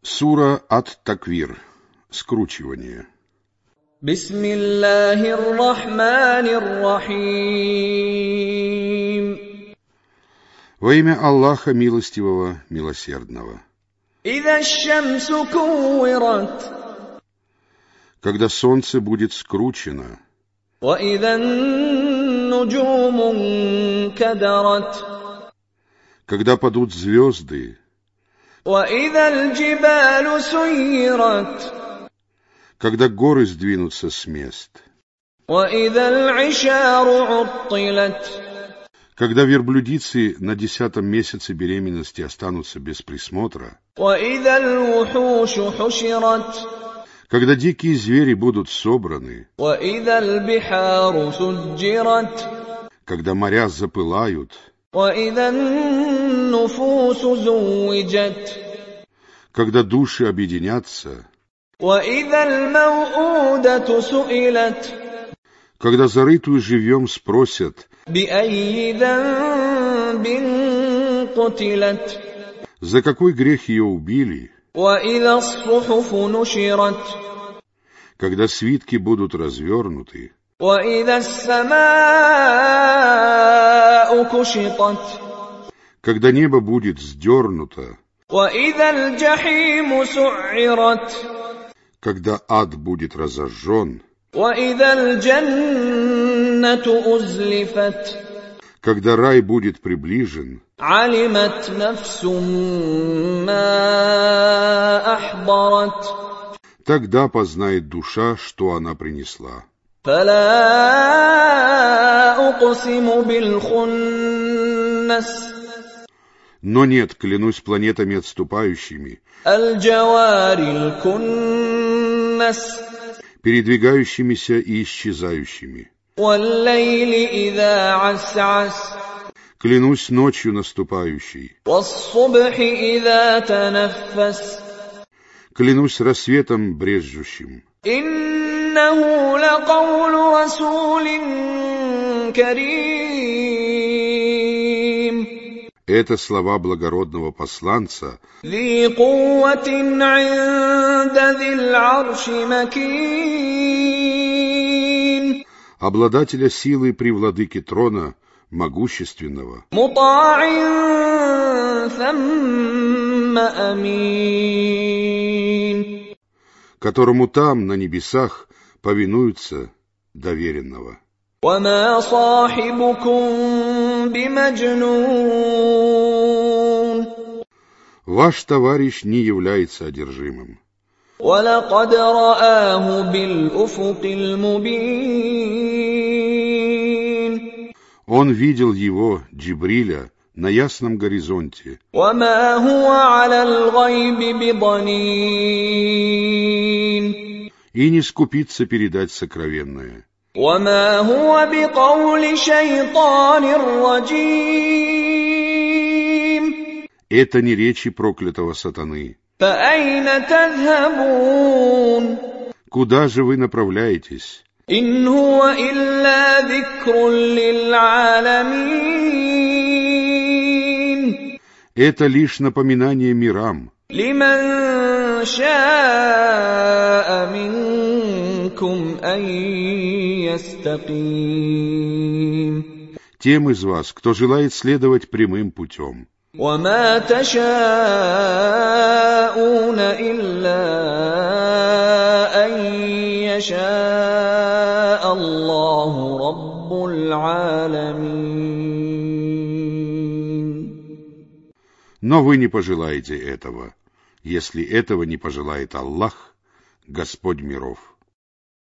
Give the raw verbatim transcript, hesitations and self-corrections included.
Сура Ат-Таквир. Скручивание. Бисмиллахир-рахманир-рахим. Во имя Аллаха Милостивого, Милосердного. Иза аш-шамсу куввират. Когда солнце будет скручено. Ва иза ан-нуджуму инкадарат. Когда падут звезды. وَإِذَا الْجِبَالُ سُيِّرَتْ. Когда горы сдвинутся с мест. وَإِذَا الْعِشَارُ عُطِّلَتْ. Когда верблюдицы на десятом месяце беременности останутся без присмотра. وَإِذَا الْوُحُوشُ حُشِرَتْ. Когда дикие звери будут собраны. وَإِذَا الْبِحَارُ سُجِّرَتْ. Когда моря запылают. وَإِذَا النُّفُوسُ زُوِّجَتْ. Когда души объединятся. وَإِذَا الْمَوْءُودَةُ سُئِلَتْ. Когда зарытую живьем спросят. بِأَيِّ ذَنبٍ قُتِلَتْ. За какой грех ее убили? وَإِذَا الصُّحُفُ نُشِرَتْ. Когда свитки будут развернуты. وَإِذَا السَّمَاءُ كُشِطَتْ. Когда небо будет сдернуто. وَإِذَا الْجَحِيمُ سُعِّرَتْ. Когда ад будет разожжен. وَإِذَا الْجَنَّةُ أُزْلِفَتْ. Когда рай будет приближен. عَلِمَتْ نَفْسٌ مَّا أَحْضَرَتْ. Тогда познает душа, что она принесла. فَلَا أُقْسِمُ بِالْخُنَّسِ. Но нет, клянусь планетами отступающими. الْجَوَارِ الْكُنَّسِ. Передвигающимися и исчезающими. وَاللَّيْلِ إِذَا عَسْعَسَ. Клянусь ночью наступающей. وَالصُّبْحِ إِذَا تَنَفَّسَ. Клянусь рассветом брезжущим. إِنَّهُ لَقَوْلُ رَسُولٍ كَرِيمٍ. Это слова благородного посланца. ذِي قُوَّةٍ عِندَ ذِي الْعَرْشِ مَكِينٍ. Обладателя силы при владыке трона, могущественного. مُطَاعٍ ثَمَّ أَمِينٍ. Которому там, на небесах, повинуются доверенного. وَمَا صَاحِبُكُم بِمَجْنُونٍ. Ваш товарищ не является одержимым. وَلَقَدْ رَآهُ بِالْأُفُقِ الْمُبِينِ. Он видел его, Джибриля, на ясном горизонте. وَمَا هُوَ عَلَى الْغَيْبِ بِضَنِينٍ. И не скупится передать сокровенное. وَمَا هُوَ بِقَوْلِ شَيْطَانٍ رَّجِيمٍ. Это не речи проклятого сатаны. فَأَيْنَ تَذْهَبُونَ. Куда же вы направляетесь? إِنْ هُوَ إِلَّا ذِكْرٌ لِّلْعَالَمِينَ. Это лишь напоминание мирам. لِمَن شَاءَ مِنكُمْ أَن يَسْتَقِيمَ. Тем из вас, кто желает следовать прямым путем. وَمَا تَشَاءُونَ إِلَّا أَن يَشَاءَ اللَّهُ رَبُّ الْعَالَمِينَ. Но вы не пожелаете этого, если этого не пожелает Аллах, Господь миров.